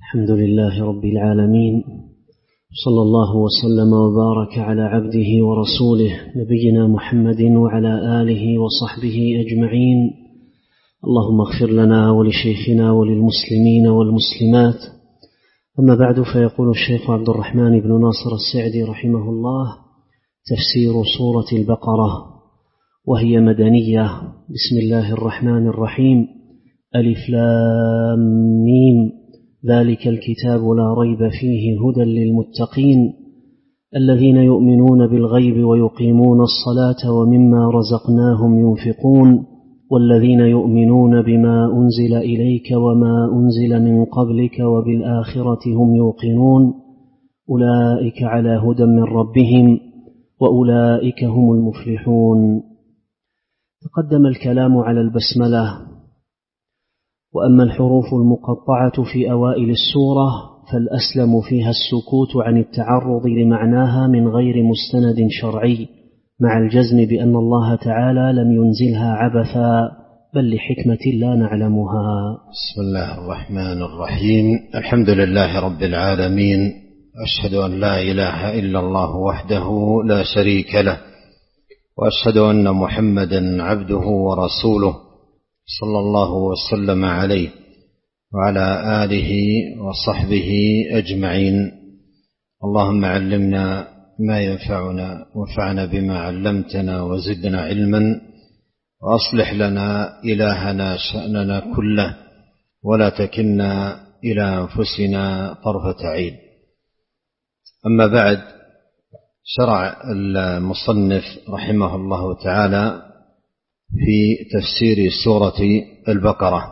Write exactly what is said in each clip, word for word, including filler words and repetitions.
الحمد لله رب العالمين، صلى الله وسلم وبارك على عبده ورسوله نبينا محمد وعلى آله وصحبه أجمعين. اللهم اغفر لنا ولشيخنا وللمسلمين والمسلمات. أما بعد، فيقول الشيخ عبد الرحمن بن ناصر السعدي رحمه الله: تفسير سورة البقرة، وهي مدنية. بسم الله الرحمن الرحيم. ألف لام ميم، ذلك الكتاب لا ريب فيه هدى للمتقين الذين يؤمنون بالغيب ويقيمون الصلاة ومما رزقناهم ينفقون والذين يؤمنون بما أنزل إليك وما أنزل من قبلك وبالآخرة هم يوقنون أولئك على هدى من ربهم وأولئك هم المفلحون. تقدم الكلام على البسملة، وأما الحروف المقطعة في أوائل السورة فالأسلم فيها السكوت عن التعرض لمعناها من غير مستند شرعي، مع الجزم بأن الله تعالى لم ينزلها عبثا بل لحكمة لا نعلمها. بسم الله الرحمن الرحيم. الحمد لله رب العالمين، أشهد أن لا إله إلا الله وحده لا شريك له، وأشهد أن محمدا عبده ورسوله صلى الله وسلم عليه وعلى آله وصحبه أجمعين. اللهم علمنا ما ينفعنا وانفعنا بما علمتنا وزدنا علما، وأصلح لنا إلهنا شأننا كله ولا تكلنا إلى أنفسنا طرفة عين. أما بعد، شرع المصنف رحمه الله تعالى في تفسير سورة البقرة،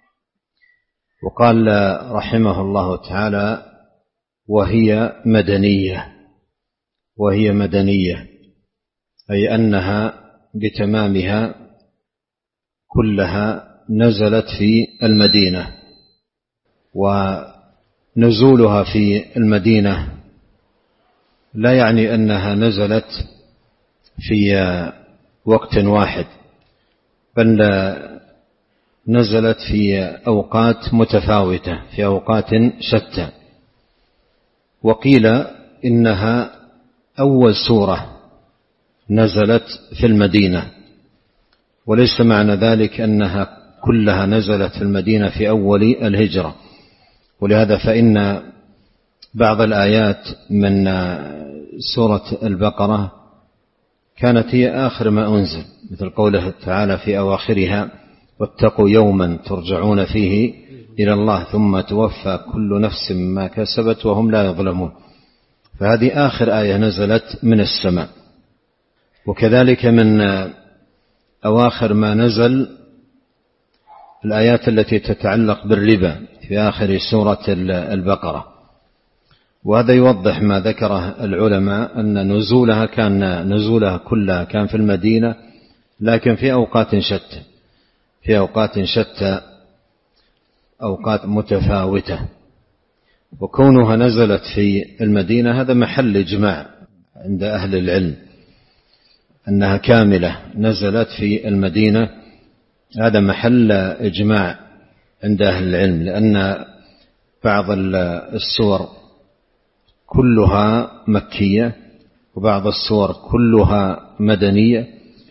وقال رحمه الله تعالى: وهي مدنية. وهي مدنية أي أنها بتمامها كلها نزلت في المدينة، ونزولها في المدينة لا يعني أنها نزلت في وقت واحد، بل نزلت في أوقات متفاوتة، في أوقات شتى. وقيل إنها أول سورة نزلت في المدينة، وليس معنى ذلك أنها كلها نزلت في المدينة في أول الهجرة. ولهذا فإن بعض الآيات من سورة البقرة كانت هي آخر ما أنزل، مثل قوله تعالى في أواخرها: واتقوا يوما ترجعون فيه إلى الله ثم توفى كل نفس ما كسبت وهم لا يظلمون. فهذه آخر آية نزلت من السماء. وكذلك من أواخر ما نزل الآيات التي تتعلق بالربا في آخر سورة البقرة. وهذا يوضح ما ذكره العلماء، أن نزولها كان نزولها كلها كان في المدينة، لكن في أوقات شتى، في أوقات شتى أوقات متفاوتة. وكونها نزلت في المدينة هذا محل إجماع عند أهل العلم، أنها كاملة نزلت في المدينة، هذا محل إجماع عند أهل العلم، لأن بعض السور كلها مكية وبعض السور كلها مدنية،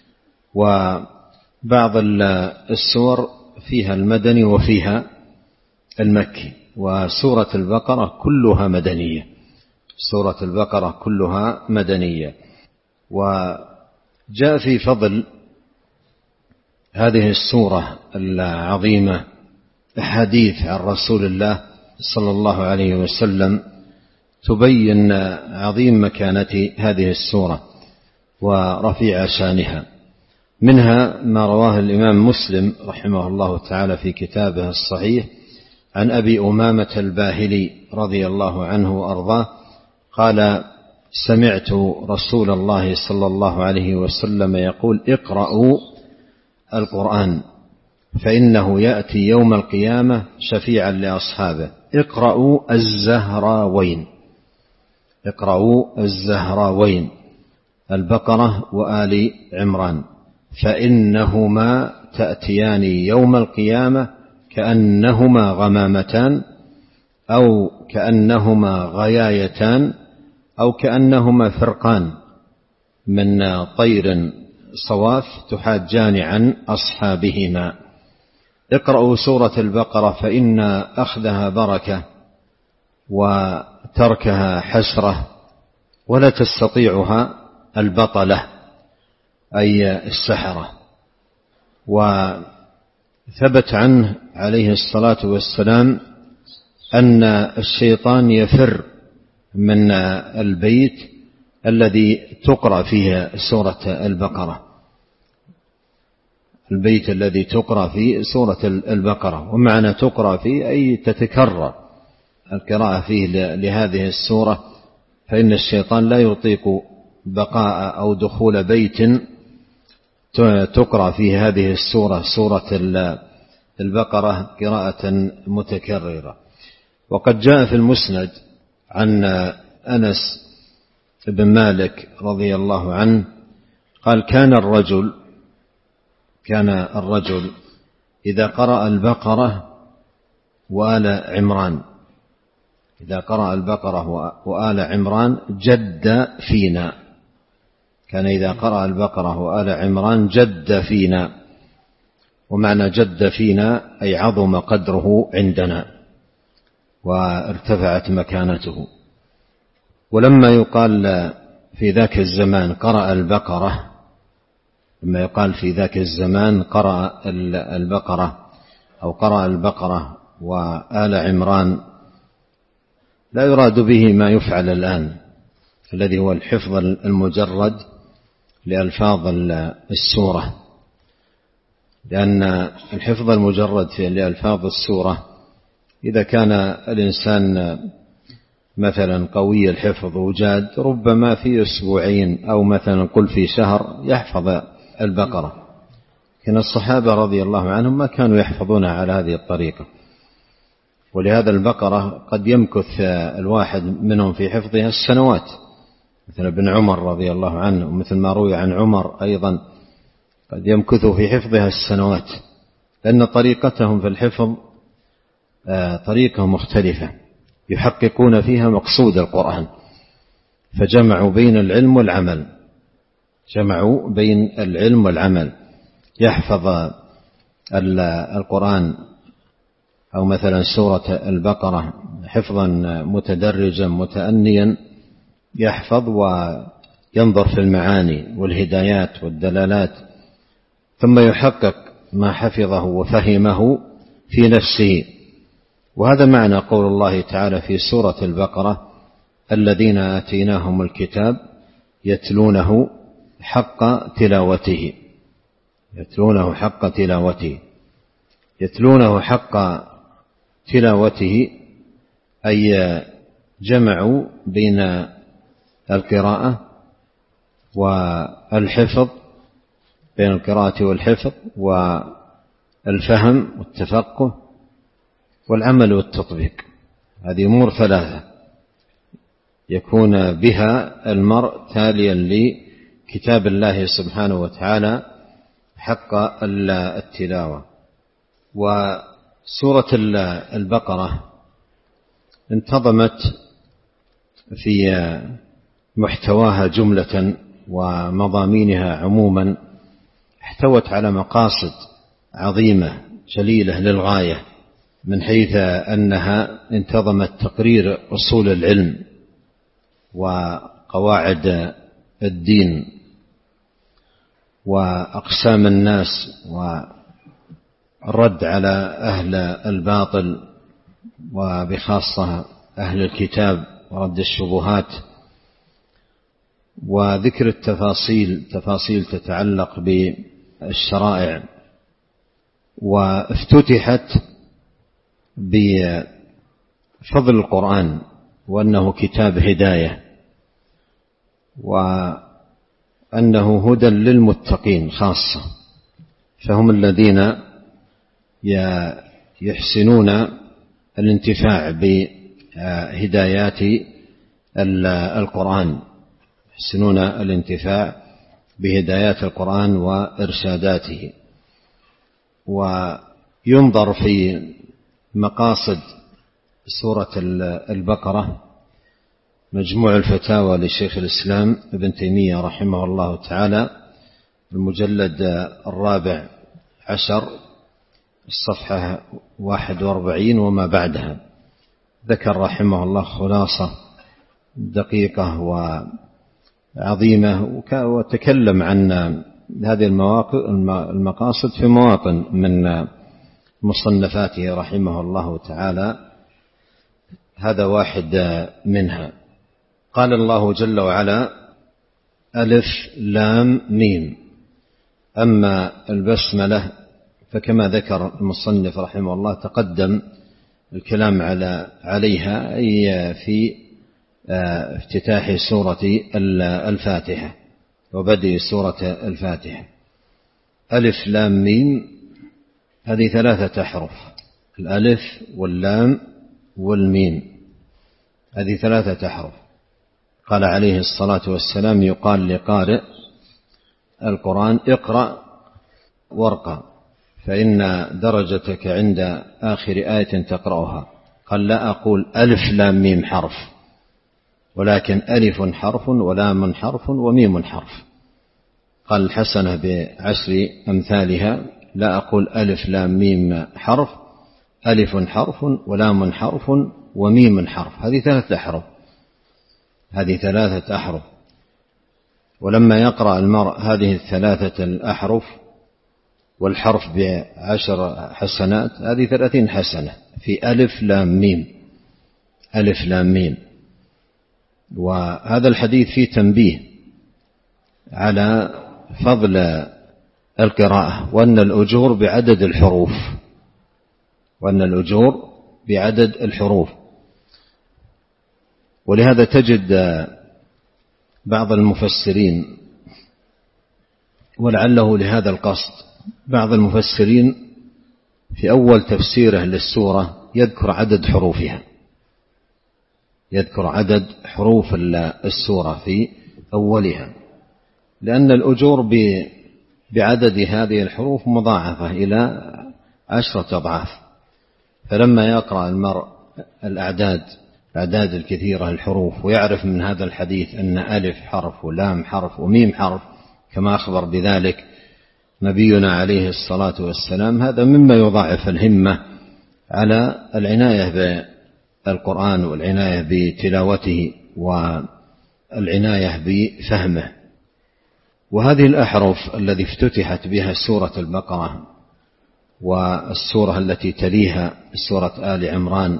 وبعض السور فيها المدني وفيها المكي. وسورة البقرة كلها مدنية، سورة البقرة كلها مدنية. وجاء في فضل هذه السورة العظيمة أحاديث عن رسول الله صلى الله عليه وسلم تبين عظيم مكانة هذه السورة ورفيع شانها. منها ما رواه الإمام مسلم رحمه الله تعالى في كتابه الصحيح عن أبي أمامة الباهلي رضي الله عنه وأرضاه قال: سمعت رسول الله صلى الله عليه وسلم يقول: اقرأوا القرآن فإنه يأتي يوم القيامة شفيعا لأصحابه. اقرأوا الزهراوين، اقرأوا الزهراوين، البقرة وآل عمران، فإنهما تأتيان يوم القيامة كأنهما غمامتان أو كأنهما غيايتان أو كأنهما فرقان من طير صواف تحاجان عن أصحابهما. اقرأوا سورة البقرة فإن أخذها بركة وتركها حسرة، ولا تستطيعها البطلة أي السحرة. وثبت عنه عليه الصلاة والسلام أن الشيطان يفر من البيت الذي تقرأ فيه سورة البقرة، البيت الذي تقرأ فيه سورة البقرة. ومعنى تقرأ فيه أي تتكرر القراءة فيه لهذه السورة، فإن الشيطان لا يطيق بقاء أو دخول بيت تقرأ فيه هذه السورة سورة البقرة قراءة متكررة. وقد جاء في المسند عن أنس بن مالك رضي الله عنه قال كان الرجل كان الرجل إذا قرأ البقرة وآل عمران إذا قرأ البقرة وآل عمران جد فينا. كان إذا قرأ البقرة وآل عمران جد فينا، ومعنى جد فينا أي عظم قدره عندنا وارتفعت مكانته. ولما يقال في ذاك الزمان قرأ البقرة لما يقال في ذاك الزمان قرأ البقرة أو قرأ البقرة وآل عمران لا يراد به ما يفعل الآن الذي هو الحفظ المجرد لألفاظ السورة، لأن الحفظ المجرد لألفاظ السورة إذا كان الإنسان مثلا قوي الحفظ وجاد ربما في أسبوعين أو مثلا قل في شهر يحفظ البقرة. لكن الصحابة رضي الله عنهم ما كانوا يحفظونها على هذه الطريقة، ولهذا البقرة قد يمكث الواحد منهم في حفظها السنوات، مثل ابن عمر رضي الله عنه، ومثل ما روي عن عمر أيضا قد يمكث في حفظها السنوات، لأن طريقتهم في الحفظ طريقة مختلفة يحققون فيها مقصود القرآن، فجمعوا بين العلم والعمل جمعوا بين العلم والعمل. يحفظ القرآن أو مثلا سورة البقرة حفظا متدرجا متأنيا، يحفظ وينظر في المعاني والهدايات والدلالات، ثم يحقق ما حفظه وفهمه في نفسه. وهذا معنى قول الله تعالى في سورة البقرة الذين آتيناهم الكتاب يتلونه حق تلاوته يتلونه حق تلاوته يتلونه حق تلاوته أي جمعوا بين القراءة والحفظ بين القراءة والحفظ والفهم والتفقه والعمل والتطبيق. هذه أمور ثلاثة يكون بها المرء تاليا لكتاب الله سبحانه وتعالى حق التلاوة. وسورة البقرة انتظمت في محتواها جملة ومضامينها عموما، احتوت على مقاصد عظيمة جليلة للغاية، من حيث أنها انتظمت تقرير أصول العلم وقواعد الدين وأقسام الناس والرد على أهل الباطل وبخاصة أهل الكتاب ورد الشبهات، وذكر التفاصيل تفاصيل تتعلق بالشرائع. وافتتحت بفضل القرآن وأنه كتاب هداية، وأنه هدى للمتقين خاصة، فهم الذين يحسنون الانتفاع بهدايات القرآن يحسنون الانتفاع بهدايات القرآن وإرشاداته. وينظر في مقاصد سورة البقرة مجموع الفتاوى لشيخ الإسلام ابن تيمية رحمه الله تعالى، المجلد الرابع عشر، الصفحة واحد واربعين وما بعدها. ذكر رحمه الله خلاصة دقيقة وعظيمة، وتكلم عن هذه المقاصد في مواطن من مصنفاته رحمه الله تعالى. هذا واحد منها. قال الله جل وعلا: ألف لام ميم. أما البسملة فكما ذكر المصنف رحمه الله تقدم الكلام على عليها، أي في افتتاح سورة الفاتحة وبدء سورة الفاتحة. ألف لام ميم هذه ثلاثة أحرف، الألف واللام والميم، هذه ثلاثة أحرف. قال عليه الصلاة والسلام: يقال لقارئ القرآن: اقرأ وارقى، فإن درجتك عند آخر آية تقرأها. قال: لا أقول ألف لام ميم حرف، ولكن ألف حرف ولام حرف وميم حرف. قال: الحسنة بعشر أمثالها. لا أقول ألف لام ميم حرف، ألف حرف ولام حرف وميم حرف. هذه ثلاثة أحرف، هذه ثلاثة أحرف. ولما يقرأ المرء هذه الثلاثة الأحرف والحرف بعشر حسنات، هذه ثلاثين حسنة في ألف لام ميم، ألف لام ميم. وهذا الحديث فيه تنبيه على فضل القراءة، وأن الأجور بعدد الحروف، وأن الأجور بعدد الحروف. ولهذا تجد بعض المفسرين، ولعله لهذا القصد، بعض المفسرين في أول تفسيره للسورة يذكر عدد حروفها، يذكر عدد حروف السورة في أولها، لأن الأجور بعدد هذه الحروف مضاعفة إلى عشرة أضعاف. فلما يقرأ المرء الأعداد الأعداد الكثيرة الحروف، ويعرف من هذا الحديث أن ألف حرف ولام حرف وميم حرف كما أخبر بذلك نبينا عليه الصلاة والسلام، هذا مما يضاعف الهمة على العناية بالقرآن والعناية بتلاوته والعناية بفهمه. وهذه الأحرف التي افتتحت بها سورة البقرة والسورة التي تليها سورة آل عمران،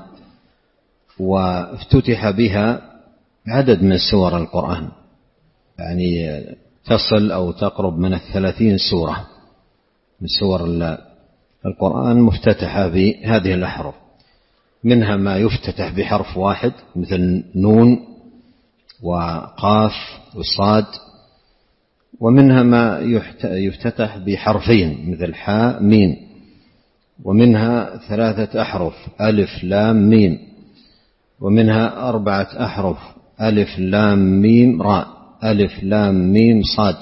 وافتتح بها عدد من سور القرآن، يعني تصل أو تقرب من الثلاثين سورة من سور القرآن مفتتحة بهذه الأحرف. منها ما يفتتح بحرف واحد مثل نون وقاف وصاد، ومنها ما يفتتح بحرفين مثل حاء ميم، ومنها ثلاثة أحرف ألف لام ميم، ومنها أربعة أحرف ألف لام ميم راء، ألف لام ميم صاد،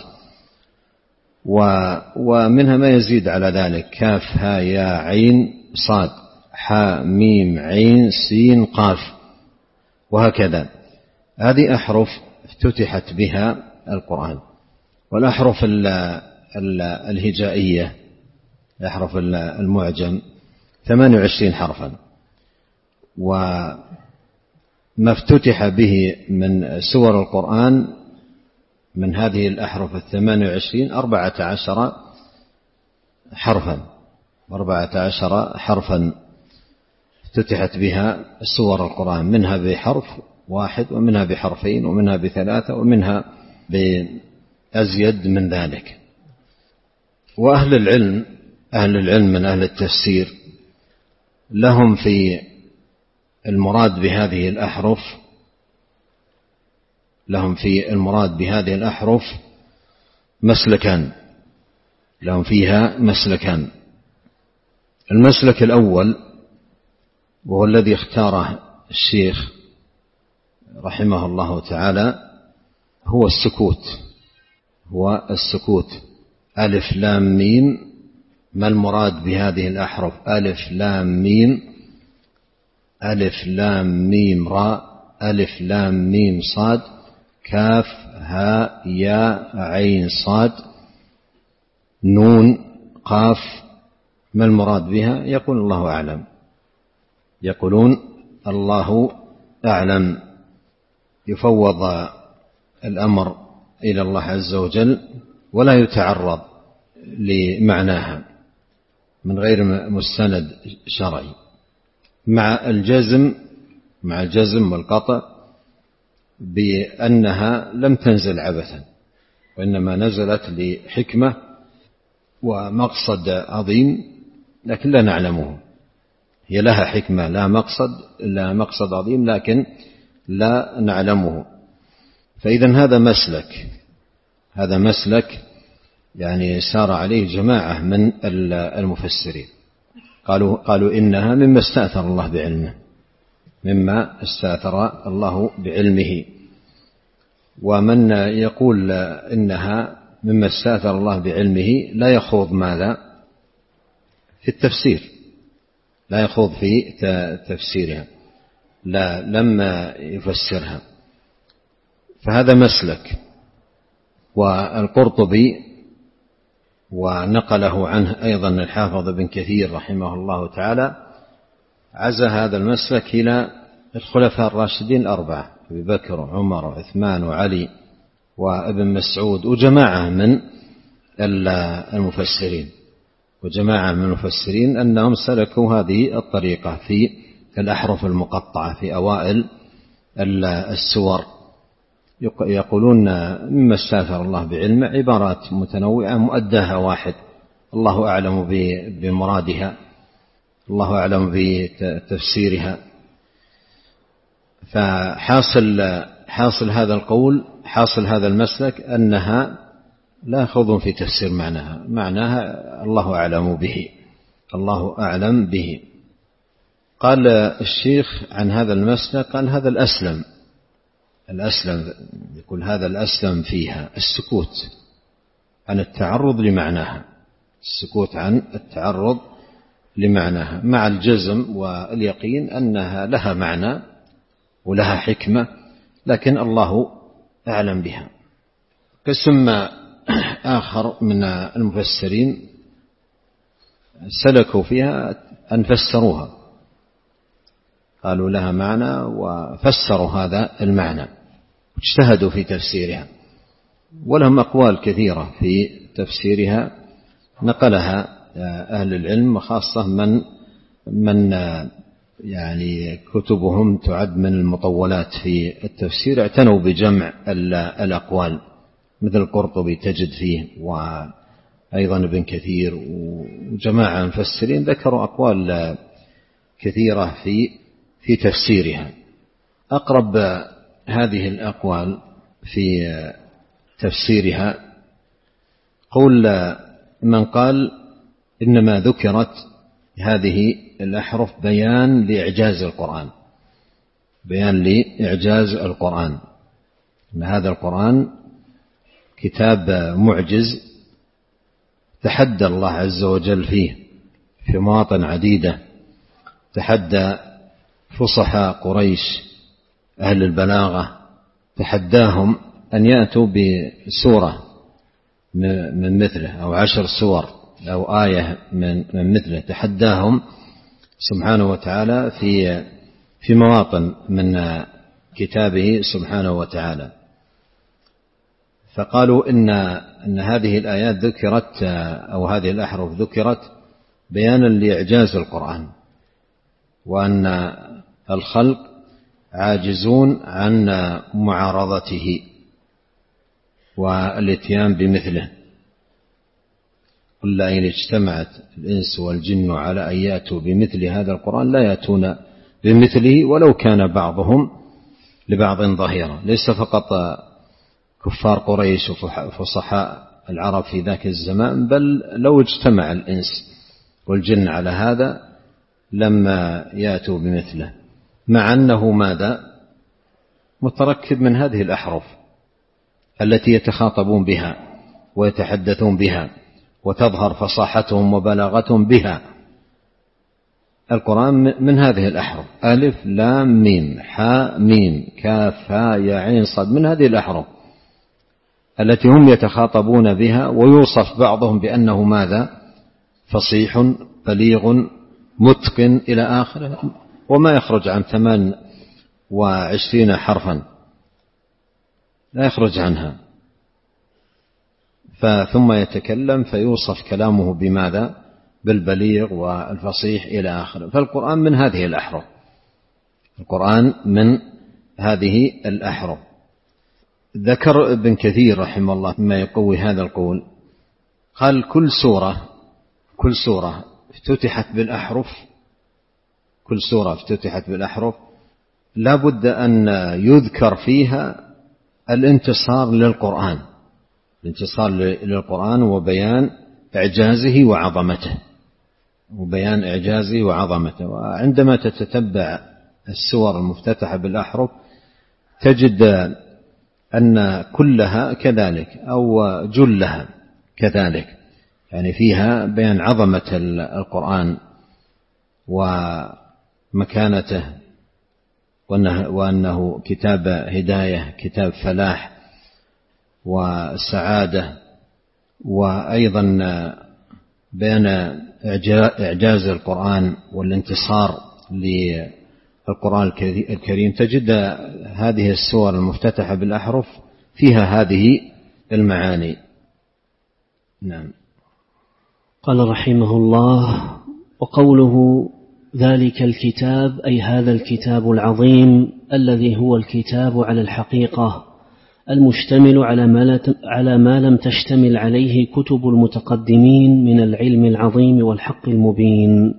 ومنها ما يزيد على ذلك كاف ها يا عين صاد، حاء ميم عين سين قاف، وهكذا. هذه أحرف افتتحت بها القرآن. والأحرف الهجائية، الأحرف المعجم ثمانية وعشرين حرفا. وما افتتح به من سور القرآن من هذه الأحرف الثمانية وعشرين أربعة عشر حرفا، أربعة عشر حرفا افتتحت بها سور القرآن، منها بحرف واحد ومنها بحرفين ومنها بثلاثة ومنها بأزيد من ذلك. وأهل العلم أهل العلم من أهل التفسير لهم في المراد بهذه الأحرف لهم في المراد بهذه الأحرف مسلكان، لهم فيها مسلكان. المسلك الأول وهو الذي اختاره الشيخ رحمه الله تعالى هو السكوت، هو السكوت. ألف لام ميم، ما المراد بهذه الأحرف؟ ألف لام ميم، ألف لام ميم راء ألف لام ميم صاد كاف هاء ياء عين صاد نون قاف، ما المراد بها؟ يقول الله أعلم، يقولون الله أعلم. يفوض الأمر إلى الله عز وجل ولا يتعرض لمعناها من غير مستند شرعي، مع الجزم مع الجزم والقطع بأنها لم تنزل عبثا، وإنما نزلت لحكمة ومقصد عظيم، لكن لا نعلمه. هي لها حكمة، لا مقصد لا مقصد عظيم، لكن لا نعلمه. فإذا هذا مسلك هذا مسلك يعني سار عليه جماعة من المفسرين، قالوا قالوا إنها مما استأثر الله بعلمه مما استأثر الله بعلمه. ومن يقول إنها مما استأثر الله بعلمه لا يخوض ماذا في التفسير، لا يخوض في تفسيرها، لا لما يفسرها. فهذا مسلك. والقرطبي ونقله عنه أيضا الحافظ بن كثير رحمه الله تعالى عزى هذا المسلك إلى الخلفاء الراشدين الأربعة، أبي بكر وعمر وعثمان وعلي وابن مسعود، وجماعة من المفسرين وجماعة من المفسرين أنهم سلكوا هذه الطريقة في الأحرف المقطعة في أوائل السور. يقولون مما استأثر الله بعلمه عبارات متنوعة مؤداها واحد، الله أعلم بمرادها، الله أعلم بتفسيرها. فحاصل حاصل هذا القول حاصل هذا المسلك أنها لا يخوضون في تفسير معناها معناها الله أعلم به الله أعلم به. قال الشيخ عن هذا المسلك قال هذا الأسلم الأسلم يقول هذا الأسلم فيها السكوت عن التعرض لمعناها السكوت عن التعرض لمعناها مع الجزم واليقين أنها لها معنى ولها حكمة، لكن الله أعلم بها. قسم آخر من المفسرين سلكوا فيها أن فسروها، قالوا لها معنى وفسروا هذا المعنى واجتهدوا في تفسيرها، ولهم أقوال كثيرة في تفسيرها نقلها أهل العلم، وخاصة من من يعني كتبهم تعد من المطولات في التفسير اعتنوا بجمع الأقوال، مثل القرطبي تجد فيه، وأيضا ابن كثير وجماعة مفسرين ذكروا أقوال كثيرة في في تفسيرها. أقرب هذه الأقوال في تفسيرها قول من قال إنما ذكرت هذه الأحرف بيان لإعجاز القرآن بيان لإعجاز القرآن أن هذا القرآن كتاب معجز تحدى الله عز وجل فيه في مواطن عديدة، تحدى فصحاء قريش أهل البلاغة، تحداهم أن يأتوا بسورة من مثله أو عشر سور أو آية من مثله، تحداهم سبحانه وتعالى في في مواطن من كتابه سبحانه وتعالى. فقالوا إن أن هذه الآيات ذكرت أو هذه الأحرف ذكرت بيانا لإعجاز القرآن، وأن الخلق عاجزون عن معارضته والاتيان بمثله. قل لئن اجتمعت الإنس والجن على أن يأتوا بمثل هذا القرآن لا يأتون بمثله ولو كان بعضهم لبعض ظهيرا. ليس فقط كفار قريش وفصحاء العرب في ذاك الزمان، بل لو اجتمع الإنس والجن على هذا لما يأتوا بمثله، مع أنه ماذا متركب من هذه الأحرف التي يتخاطبون بها ويتحدثون بها وتظهر فصاحتهم وبلاغتهم بها. القرآن من هذه الأحرف: ألف لام ميم حاء ميم كاف هاء يا عين صاد، من هذه الأحرف التي هم يتخاطبون بها، ويوصف بعضهم بأنه ماذا؟ فصيح بليغ متقن إلى آخره، وما يخرج عن ثمان وعشرين حرفا، لا يخرج عنها. ثم يتكلم فيوصف كلامه بماذا؟ بالبليغ والفصيح إلى آخره. فالقرآن من هذه الأحرف، القرآن من هذه الأحرف. ذكر ابن كثير رحمه الله ما يقوي هذا القول، قال: كل سورة كل سورة افتتحت بالأحرف كل سورة افتتحت بالأحرف لا بد أن يذكر فيها الانتصار للقرآن الانتصار للقرآن وبيان إعجازه وعظمته وبيان إعجازه وعظمته. وعندما تتتبع السور المفتتحة بالأحرف تجد أن كلها كذلك أو جلها كذلك، يعني فيها بيان عظمة القرآن ومكانته، وأنه كتاب هداية، كتاب فلاح وسعادة، وأيضا بيان إعجاز القرآن والانتصار للقرآن الكريم. تجد هذه السور المفتتحة بالأحرف فيها هذه المعاني. نعم. قال رحمه الله: وقوله ذلك الكتاب أي هذا الكتاب العظيم الذي هو الكتاب على الحقيقة المشتمل على ما لم تشتمل عليه كتب المتقدمين من العلم العظيم والحق المبين،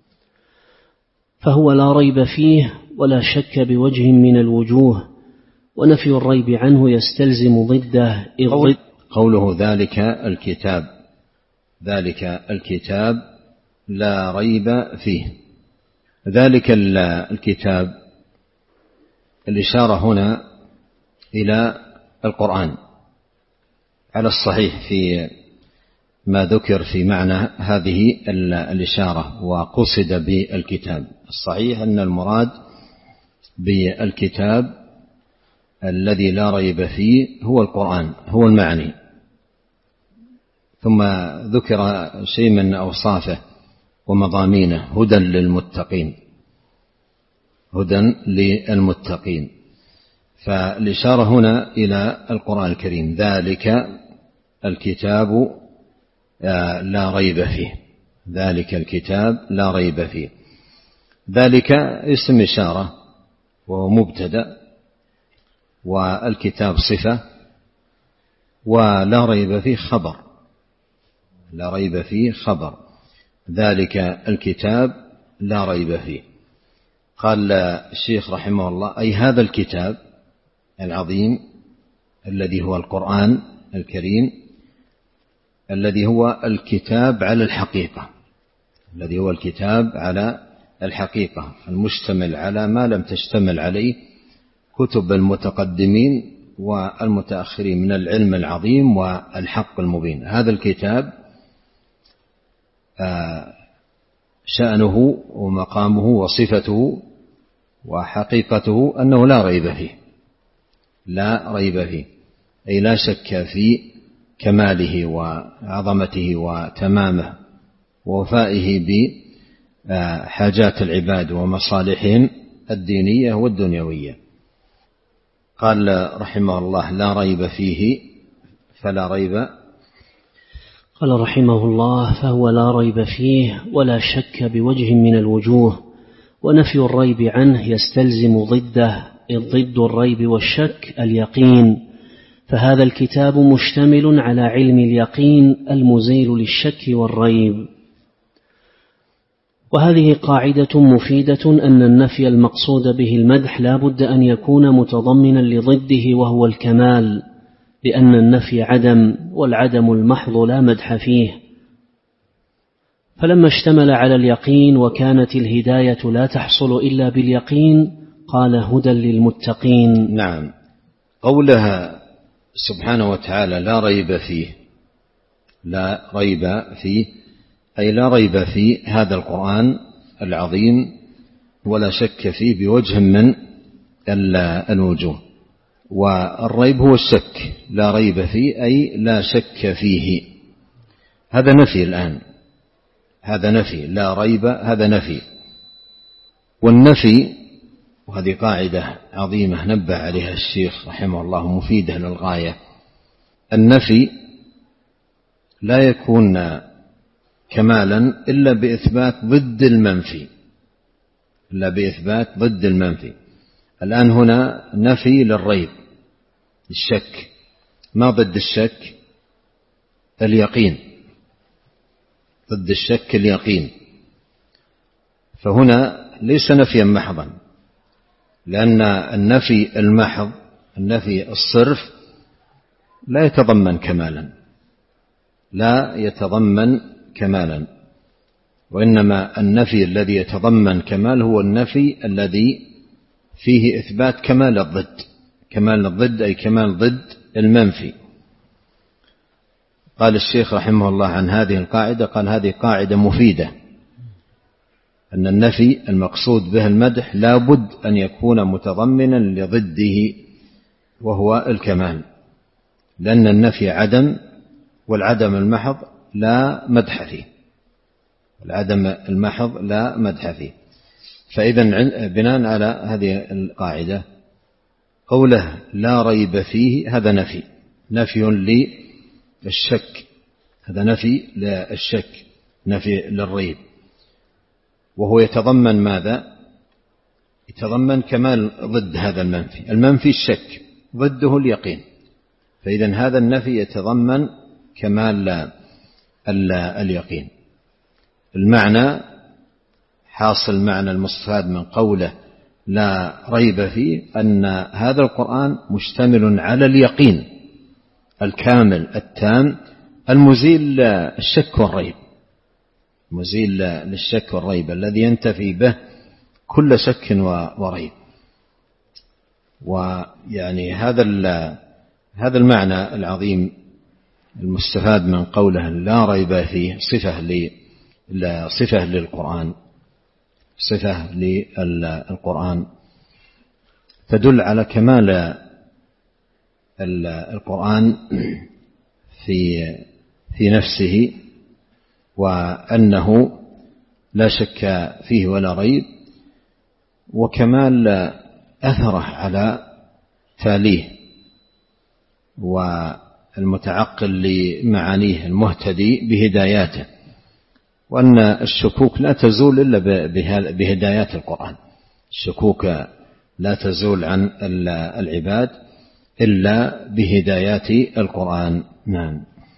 فهو لا ريب فيه ولا شك بوجه من الوجوه، ونفي الريب عنه يستلزم ضده. قول قوله ذلك الكتاب ذلك الكتاب لا ريب فيه، ذلك الكتاب الإشارة هنا إلى القرآن على الصحيح في ما ذكر في معنى هذه الإشارة، وقصد بالكتاب. الصحيح أن المراد بالكتاب الذي لا ريب فيه هو القرآن، هو المعني. ثم ذكر شيء من أوصافه ومضامينه: هدى للمتقين هدى للمتقين. فالإشارة هنا إلى القرآن الكريم: ذلك الكتاب لا ريب فيه ذلك الكتاب لا ريب فيه. ذلك اسم إشارة وهو مبتدأ، والكتاب صفة، ولا ريب فيه خبر لا ريب فيه خبر ذلك الكتاب لا ريب فيه. قال الشيخ رحمه الله: أي هذا الكتاب العظيم الذي هو القرآن الكريم، الذي هو الكتاب على الحقيقة الذي هو الكتاب على الحقيقة المشتمل على ما لم تشتمل عليه كتب المتقدمين والمتأخرين من العلم العظيم والحق المبين. هذا الكتاب شأنه ومقامه وصفته وحقيقته أنه لا ريب فيه لا ريب فيه أي لا شك في كماله وعظمته وتمامه ووفائه بحاجات العباد ومصالحهم الدينية والدنيوية. قال رحمه الله: لا ريب فيه، فلا ريب. قال رحمه الله: فهو لا ريب فيه ولا شك بوجه من الوجوه، ونفي الريب عنه يستلزم ضده، إذ ضد الريب والشك اليقين، فهذا الكتاب مشتمل على علم اليقين المزيل للشك والريب. وهذه قاعدة مفيدة أن النفي المقصود به المدح لا بد أن يكون متضمنا لضده وهو الكمال، لأن النفي عدم، والعدم المحض لا مدح فيه. فلما اشتمل على اليقين وكانت الهداية لا تحصل إلا باليقين قال: هدى للمتقين. نعم. قولها سبحانه وتعالى: لا ريب فيه لا ريب فيه أي لا ريب في هذا القرآن العظيم ولا شك فيه بوجه من الوجوه. والريب هو الشك، لا ريب فيه أي لا شك فيه. هذا نفي الآن، هذا نفي، لا ريب هذا نفي. والنفي، وهذه قاعدة عظيمة نبه عليها الشيخ رحمه الله مفيدة للغاية، النفي لا يكون كمالا إلا بإثبات ضد المنفي، إلا بإثبات ضد المنفي. الآن هنا نفي للريب، الشك. ما ضد الشك؟ اليقين. ضد الشك اليقين. فهنا ليس نفيا محضا، لأن النفي المحض، النفي الصرف، لا يتضمن كمالا، لا يتضمن كمالا. وإنما النفي الذي يتضمن كمال هو النفي الذي فيه إثبات كمال الضد. كمال الضد أي كمال ضد المنفي. قال الشيخ رحمه الله عن هذه القاعدة، قال هذه قاعدة مفيدة، أن النفي المقصود به المدح لا بد أن يكون متضمنا لضده وهو الكمال، لأن النفي عدم، والعدم المحض لا مدح فيه، العدم المحض لا مدح فيه. فإذا بناء على هذه القاعدة قوله لا ريب فيه هذا نفي، نفي للشك، هذا نفي للشك، نفي للريب. وهو يتضمن ماذا؟ يتضمن كمال ضد هذا المنفي. المنفي الشك، ضده اليقين. فإذا هذا النفي يتضمن كمال اليقين. المعنى حاصل معنى المستفاد من قوله لا ريب فيه أن هذا القرآن مشتمل على اليقين الكامل التام المزيل الشك والريب، مزيل للشك والريب الذي ينتفي به كل شك وريب. ويعني هذا هذا المعنى العظيم المستفاد من قوله لا ريب فيه صفة صفة للقرآن، صفة للقرآن تدل على كمال القرآن في في نفسه، وأنه لا شك فيه ولا ريب، وكمال أثره على تاليه والمتعقل لمعانيه المهتدي بهداياته، وأن الشكوك لا تزول إلا بهدايات القرآن. الشكوك لا تزول عن العباد إلا بهدايات القرآن. نعم.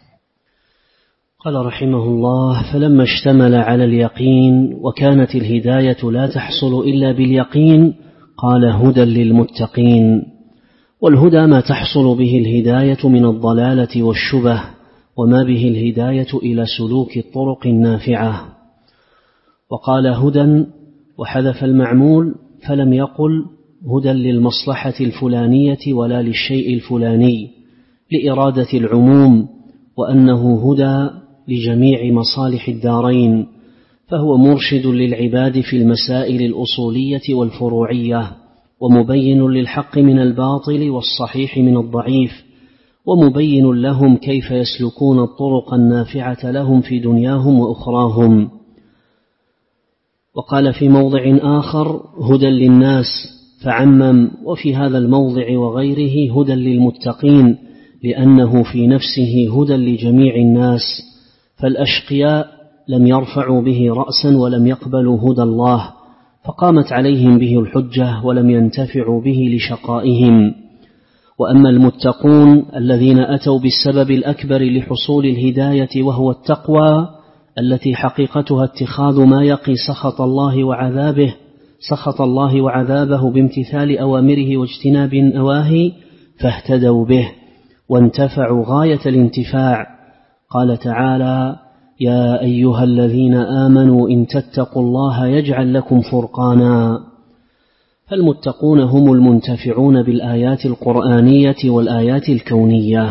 قال رحمه الله: فلما اشتمل على اليقين وكانت الهداية لا تحصل إلا باليقين قال هدى للمتقين. والهدى ما تحصل به الهداية من الضلالة والشبه، وما به الهداية إلى سلوك الطرق النافعة. وقال هدى وحذف المعمول، فلم يقل هدى للمصلحة الفلانية ولا للشيء الفلاني، لإرادة العموم، وأنه هدى لجميع مصالح الدارين، فهو مرشد للعباد في المسائل الأصولية والفروعية، ومبين للحق من الباطل والصحيح من الضعيف، ومبين لهم كيف يسلكون الطرق النافعة لهم في دنياهم وأخراهم. وقال في موضع آخر هدى للناس فعمم، وفي هذا الموضع وغيره هدى للمتقين، لأنه في نفسه هدى لجميع الناس، فالأشقياء لم يرفعوا به رأسا ولم يقبلوا هدى الله، فقامت عليهم به الحجة ولم ينتفعوا به لشقائهم. وأما المتقون الذين أتوا بالسبب الأكبر لحصول الهداية وهو التقوى، التي حقيقتها اتخاذ ما يقي سخط الله وعذابه سخط الله وعذابه بامتثال أوامره واجتناب نواهيه، فاهتدوا به وانتفعوا غاية الانتفاع. قال تعالى: يا أيها الذين آمنوا إن تتقوا الله يجعل لكم فرقانا. فالمتقون هم المنتفعون بالآيات القرآنية والآيات الكونية.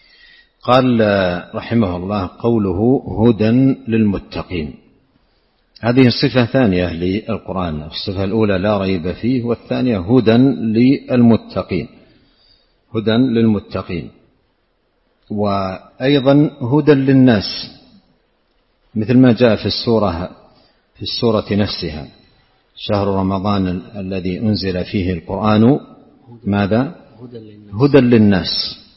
قال رحمه الله: قوله هدى للمتقين، هذه صفة ثانية للقرآن. الصفة الأولى لا ريب فيه، والثانية هدى للمتقين، هدى للمتقين، وأيضا هدى للناس، مثل ما جاء في السورة في السورة نفسها: شهر رمضان الذي أنزل فيه القرآن ماذا؟ هدى للناس.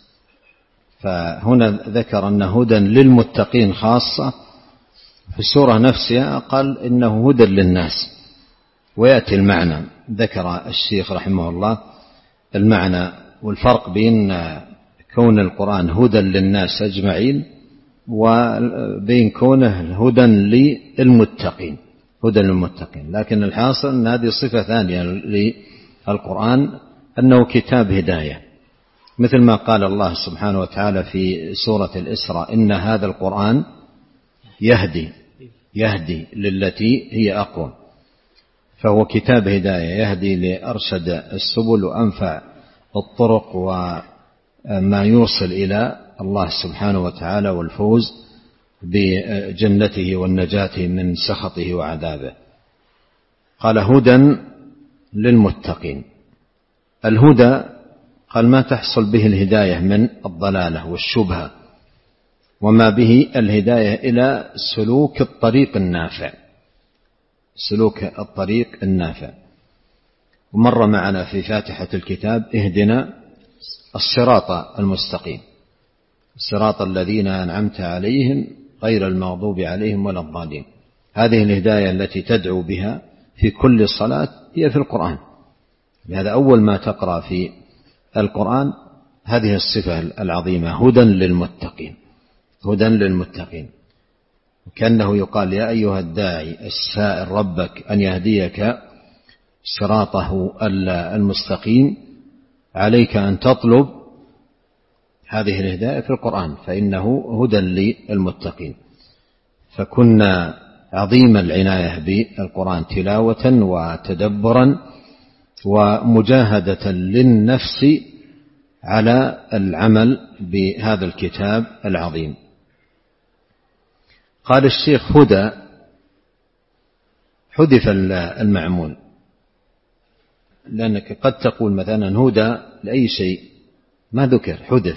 فهنا ذكر أن هدى للمتقين خاصة، في السورة نفسها قال إنه هدى للناس. ويأتي المعنى، ذكر الشيخ رحمه الله المعنى والفرق بين كون القرآن هدى للناس أجمعين وبين كونه هدى للمتقين، هدى للمتقين. لكن الحاصل أن هذه صفة ثانية للقرآن، أنه كتاب هداية، مثل ما قال الله سبحانه وتعالى في سورة الإسراء: إن هذا القرآن يهدي يهدي للتي هي أقوم. فهو كتاب هداية يهدي لأرشد السبل وأنفع الطرق وما يوصل إلى الله سبحانه وتعالى والفوز بجنته والنجاة من سخطه وعذابه. قال هدى للمتقين. الهدى قال ما تحصل به الهداية من الضلالة والشبهة، وما به الهداية إلى سلوك الطريق النافع، سلوك الطريق النافع. ومر معنا في فاتحة الكتاب: اهدنا الصراط المستقيم، صراط الذين أنعمت عليهم غير المغضوب عليهم ولا الضالين. هذه الهداية التي تدعو بها في كل صلاة هي في القرآن. لهذا أول ما تقرأ في القرآن هذه الصفة العظيمة: هدى للمتقين، هدى للمتقين. وكأنه يقال: يا أيها الداعي السائل ربك أن يهديك صراطه المستقيم، عليك أن تطلب هذه الهداية في القرآن، فإنه هدى للمتقين. فكنا عظيم العناية بالقرآن تلاوة وتدبرا ومجاهدة للنفس على العمل بهذا الكتاب العظيم. قال الشيخ: هدى حذف المعمول، لأنك قد تقول مثلا هدى لأي شيء ما ذكر، حذف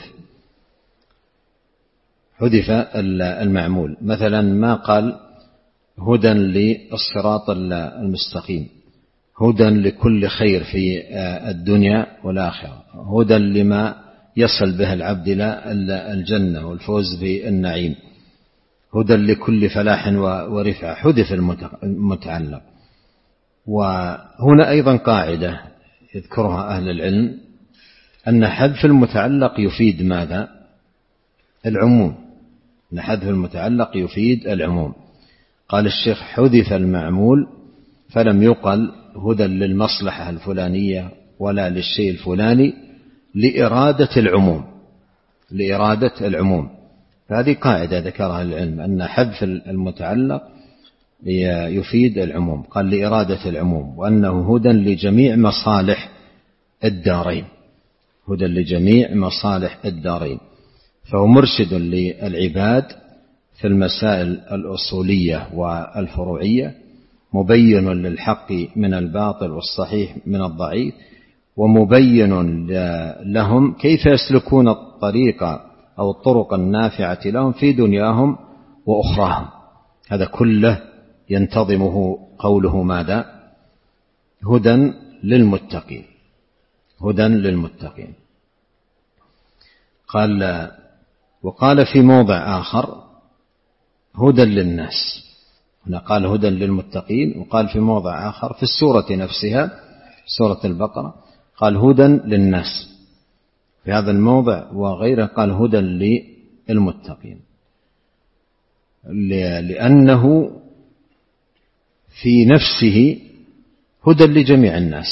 حذف المعمول. مثلا ما قال هدى للصراط المستقيم، هدى لكل خير في الدنيا والآخرة، هدى لما يصل به العبد إلى الجنة والفوز بالنعيم، هدى لكل فلاح ورفعة. حذف المتعلق. وهنا أيضا قاعدة يذكرها أهل العلم، أن حذف المتعلق يفيد ماذا؟ العموم. أن حذف المتعلق يفيد العموم. قال الشيخ: حذف المعمول فلم يقل هدى للمصلحة الفلانية ولا للشيء الفلاني، لإرادة العموم، لإرادة العموم. فهذه قاعدة ذكرها العلم، أن حذف المتعلق يفيد العموم. قال لإرادة العموم، وأنه هدى لجميع مصالح الدارين، هدى لجميع مصالح الدارين. فهو مرشد للعباد في المسائل الأصولية والفروعية، مبين للحق من الباطل والصحيح من الضعيف، ومبين لهم كيف يسلكون الطريق أو الطرق النافعة لهم في دنياهم وأخراهم. هذا كله ينتظمه قوله ماذا؟ هدى للمتقين، هدى للمتقين. قال: وقال في موضع آخر هدى للناس. هنا قال هدى للمتقين، وقال في موضع آخر في السورة نفسها، سورة البقرة، قال هدى للناس. في هذا الموضع وغيره قال هدى للمتقين، لأنه في نفسه هدى لجميع الناس.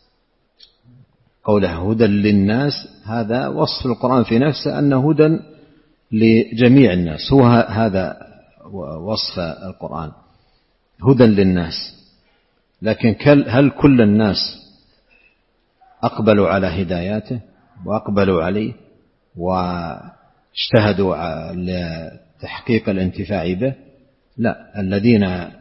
قوله هدى للناس هذا وصف القرآن في نفسه أنه هدى لجميع الناس، هو هذا وصف القرآن، هدى للناس. لكن هل كل الناس أقبلوا على هداياته وأقبلوا عليه واجتهدوا لتحقيق الانتفاع به؟ لا. الذين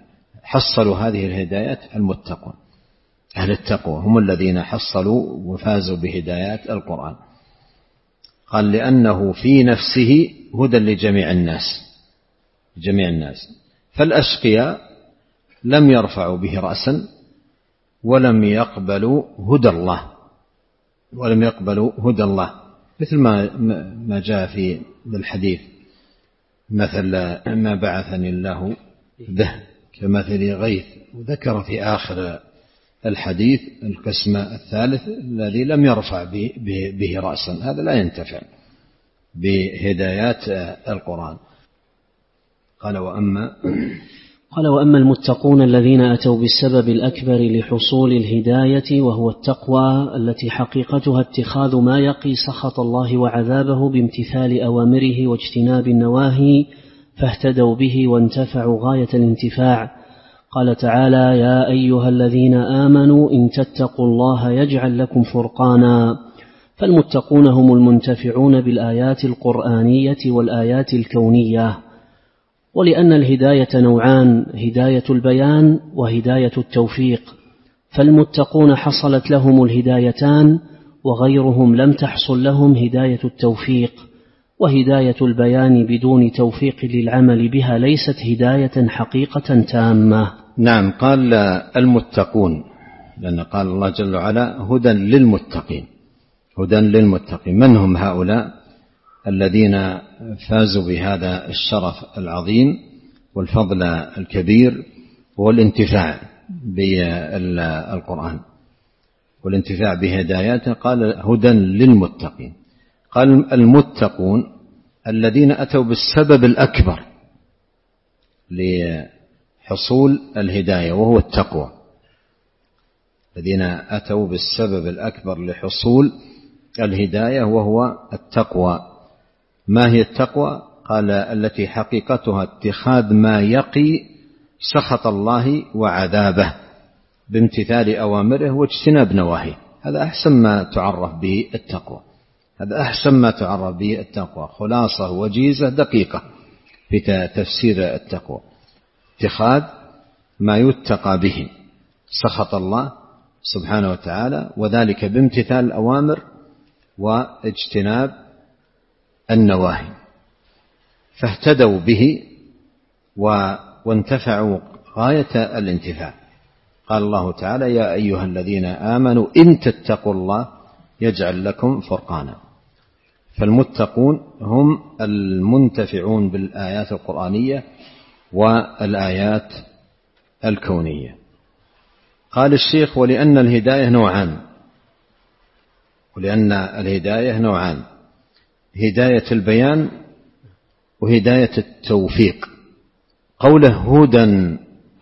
حصلوا هذه الهدايات المتقون، أهل التقوى هم الذين حصلوا وفازوا بهدايات القرآن. قال لأنه في نفسه هدى لجميع الناس، جميع الناس. فالأشقياء لم يرفعوا به رأسا ولم يقبلوا هدى الله، ولم يقبلوا هدى الله، مثل ما ما جاء في الحديث: مثل ما بعثني الله به كمثل غيث. وذكر في آخر الحديث القسم الثالث الذي لم يرفع به رأسا، هذا لا ينتفع بهدايات القرآن. قال وأما قال وأما المتقون الذين أتوا بالسبب الأكبر لحصول الهداية وهو التقوى التي حقيقتها اتخاذ ما يقي سخط الله وعذابه بامتثال أوامره واجتناب النواهي، فاهتدوا به وانتفعوا غاية الانتفاع. قال تعالى: يا أيها الذين آمنوا إن تتقوا الله يجعل لكم فرقانا. فالمتقون هم المنتفعون بالآيات القرآنية والآيات الكونية. ولأن الهداية نوعان: هداية البيان وهداية التوفيق، فالمتقون حصلت لهم الهدايتان، وغيرهم لم تحصل لهم هداية التوفيق. وهداية البيان بدون توفيق للعمل بها ليست هداية حقيقة تامة. نعم. قال المتقون، لأن قال الله جل وعلا: هدى للمتقين. هدى للمتقين. من هم هؤلاء الذين فازوا بهذا الشرف العظيم والفضل الكبير والانتفاع بالقرآن والانتفاع بهداياته؟ قال: هدى للمتقين. قال: المتقون الذين أتوا بالسبب الأكبر لحصول الهداية وهو التقوى. الذين أتوا بالسبب الأكبر لحصول الهداية وهو التقوى. ما هي التقوى؟ قال: التي حقيقتها اتخاذ ما يقي سخط الله وعذابه بامتثال أوامره واجتناب نواهيه. هذا أحسن ما تعرف به التقوى، هذا أحسن ما تعرف به التقوى، خلاصة وجيزة دقيقة في تفسير التقوى: اتخاذ ما يتقى به سخط الله سبحانه وتعالى، وذلك بامتثال الأوامر واجتناب النواهي، فاهتدوا به وانتفعوا غاية الانتفاع. قال الله تعالى: يا أيها الذين آمنوا إن تتقوا الله يجعل لكم فرقانا. فالمتقون هم المنتفعون بالآيات القرآنية والآيات الكونية. قال الشيخ: ولأن الهداية نوعان ولأن الهداية نوعان هداية البيان وهداية التوفيق. قوله هدى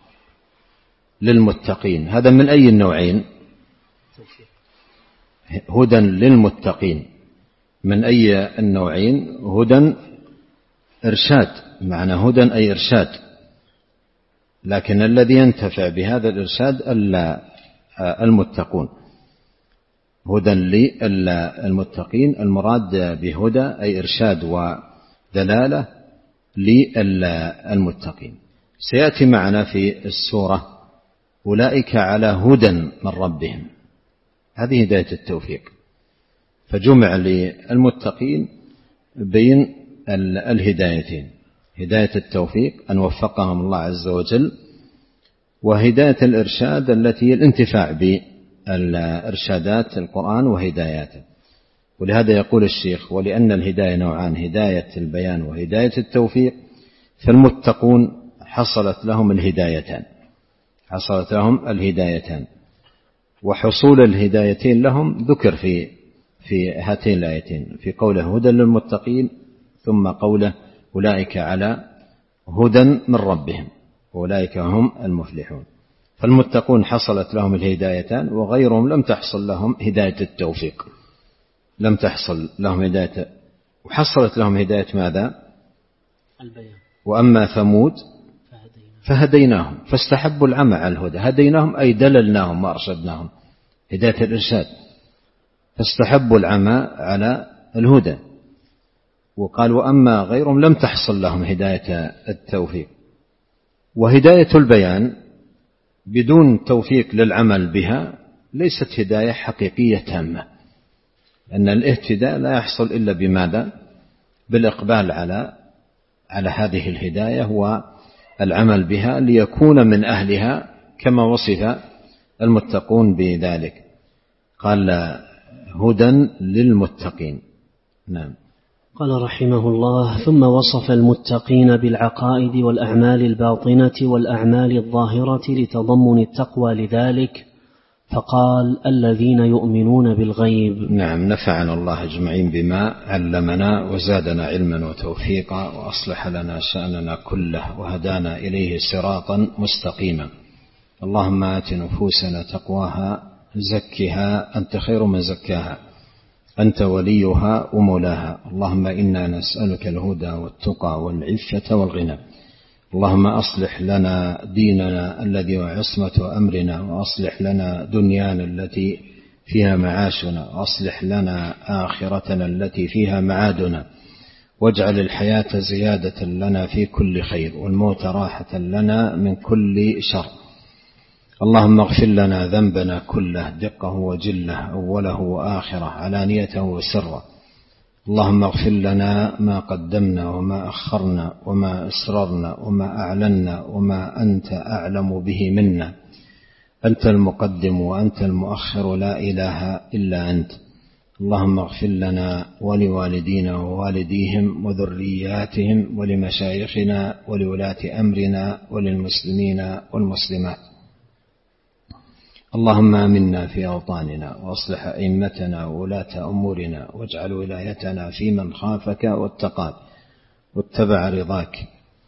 للمتقين، هذا من أي النوعين؟ هدى للمتقين من أي النوعين؟ هدى إرشاد، معنى هدى أي إرشاد، لكن الذي ينتفع بهذا الإرشاد المتقون. هدى للمتقين، المراد بهدى أي إرشاد ودلالة للمتقين. سيأتي معنا في السورة: أولئك على هدى من ربهم، هذه هداية التوفيق. فجمع للمتقين بين الهدايتين: هداية التوفيق أن وفقهم الله عز وجل، وهداية الإرشاد التي الانتفاع بالإرشادات القرآن وهداياته. ولهذا يقول الشيخ: ولأن الهداية نوعان هداية البيان وهداية التوفيق، فالمتقون حصلت لهم الهدايتان حصلت لهم الهدايتان وحصول الهدايتين لهم ذكر في في هاتين الآيتين، في قوله هدى للمتقين، ثم قوله أولئك على هدى من ربهم وأولئك هم المفلحون. فالمتقون حصلت لهم الهدايتان، وغيرهم لم تحصل لهم هداية التوفيق، لم تحصل لهم هداية. وحصلت لهم هداية ماذا؟ البيان. وأما ثمود فهديناهم فاستحبوا العمى على الهدى. هديناهم أي دللناهم وأرشدناهم، هداية الإرشاد، فاستحبوا العمى على الهدى. وقال: وأما غيرهم لم تحصل لهم هداية التوفيق. وهداية البيان بدون توفيق للعمل بها ليست هداية حقيقية تامة، أن الاهتداء لا يحصل إلا بماذا؟ بالإقبال على على هذه الهداية والعمل بها ليكون من أهلها كما وصف المتقون بذلك. قال هدى للمتقين. نعم. قال رحمه الله: ثم وصف المتقين بالعقائد والأعمال الباطنة والأعمال الظاهرة لتضمن التقوى لذلك، فقال: الذين يؤمنون بالغيب. نعم. نفعنا الله أجمعين بما علمنا وزادنا علما وتوفيقا وأصلح لنا شأننا كله وهدانا إليه صراطا مستقيما. اللهم آت نفوسنا تقواها زكها أنت خير من زكاها أنت وليها ومولاها. اللهم إنا نسألك الهدى والتقى والعفة والغنى. اللهم أصلح لنا ديننا الذي هو عصمة أمرنا، وأصلح لنا دنيانا التي فيها معاشنا، وأصلح لنا آخرتنا التي فيها معادنا، واجعل الحياة زيادة لنا في كل خير والموت راحة لنا من كل شر. اللهم اغفر لنا ذنبنا كله دقه وجله أوله وآخره علانيته وسره. اللهم اغفر لنا ما قدمنا وما أخرنا وما أسررنا وما أعلنا وما أنت أعلم به منا. أنت المقدم وأنت المؤخر، لا إله إلا أنت. اللهم اغفر لنا ولوالدينا ووالديهم وذرياتهم ولمشايخنا ولولاة أمرنا وللمسلمين والمسلمات. اللهم آمنا في أوطاننا وأصلح أئمتنا وولاة أمورنا، واجعل ولايتنا في من خافك واتقاك واتبع رضاك.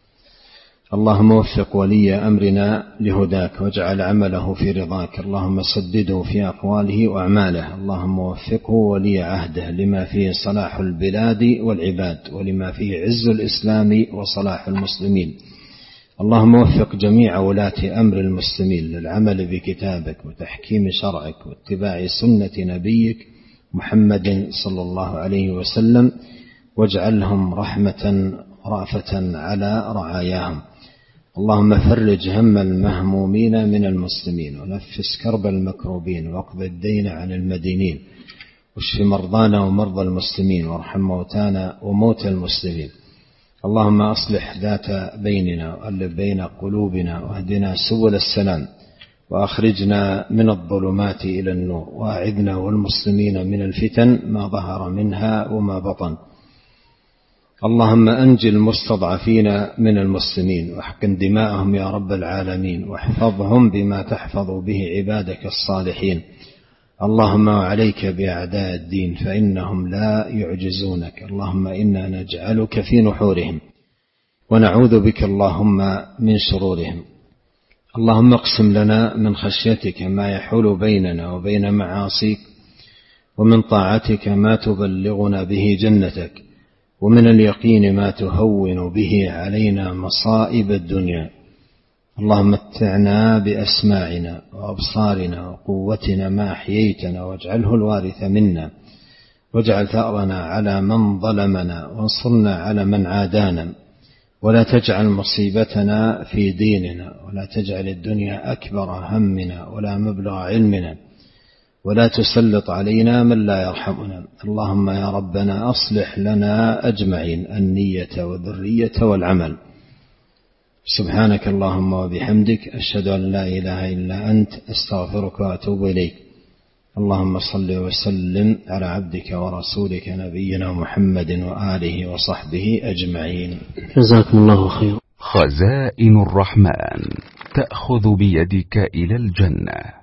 اللهم وفق ولي أمرنا لهداك واجعل عمله في رضاك. اللهم سدده في أقواله وأعماله. اللهم وفقه ولي عهده لما فيه صلاح البلاد والعباد ولما فيه عز الإسلام وصلاح المسلمين. اللهم وفق جميع ولاة أمر المسلمين للعمل بكتابك وتحكيم شرعك واتباع سنة نبيك محمد صلى الله عليه وسلم، واجعلهم رحمة رأفة على رعاياهم. اللهم فرج هم المهمومين من المسلمين ونفس كرب المكروبين واقض الدين عن المدينين، واشف مرضانا ومرضى المسلمين وارحم موتانا وموتى المسلمين. اللهم أصلح ذات بيننا وألف بين قلوبنا واهدنا سبل السلام، وأخرجنا من الظلمات إلى النور، وأعذنا والمسلمين من الفتن ما ظهر منها وما بطن. اللهم أنج المستضعفين من المسلمين واحقن دماءهم يا رب العالمين، واحفظهم بما تحفظ به عبادك الصالحين. اللهم وعليك بأعداء الدين فإنهم لا يعجزونك. اللهم إنا نجعلك في نحورهم ونعوذ بك اللهم من شرورهم. اللهم اقسم لنا من خشيتك ما يحول بيننا وبين معاصيك، ومن طاعتك ما تبلغنا به جنتك، ومن اليقين ما تهون به علينا مصائب الدنيا. اللهم متعنا بأسماعنا وأبصارنا وقوتنا ما أحييتنا، واجعله الوارث منا، واجعل ثأرنا على من ظلمنا، وانصرنا على من عادانا، ولا تجعل مصيبتنا في ديننا، ولا تجعل الدنيا أكبر همنا ولا مبلغ علمنا، ولا تسلط علينا من لا يرحمنا. اللهم يا ربنا أصلح لنا أجمعين النية والذرية والعمل. سبحانك اللهم وبحمدك أشهد أن لا إله إلا أنت أستغفرك وأتوب إليك. اللهم صل وسلم على عبدك ورسولك نبينا محمد وآله وصحبه أجمعين. جزاكم الله خير. خزائن الرحمن تأخذ بيدك إلى الجنة.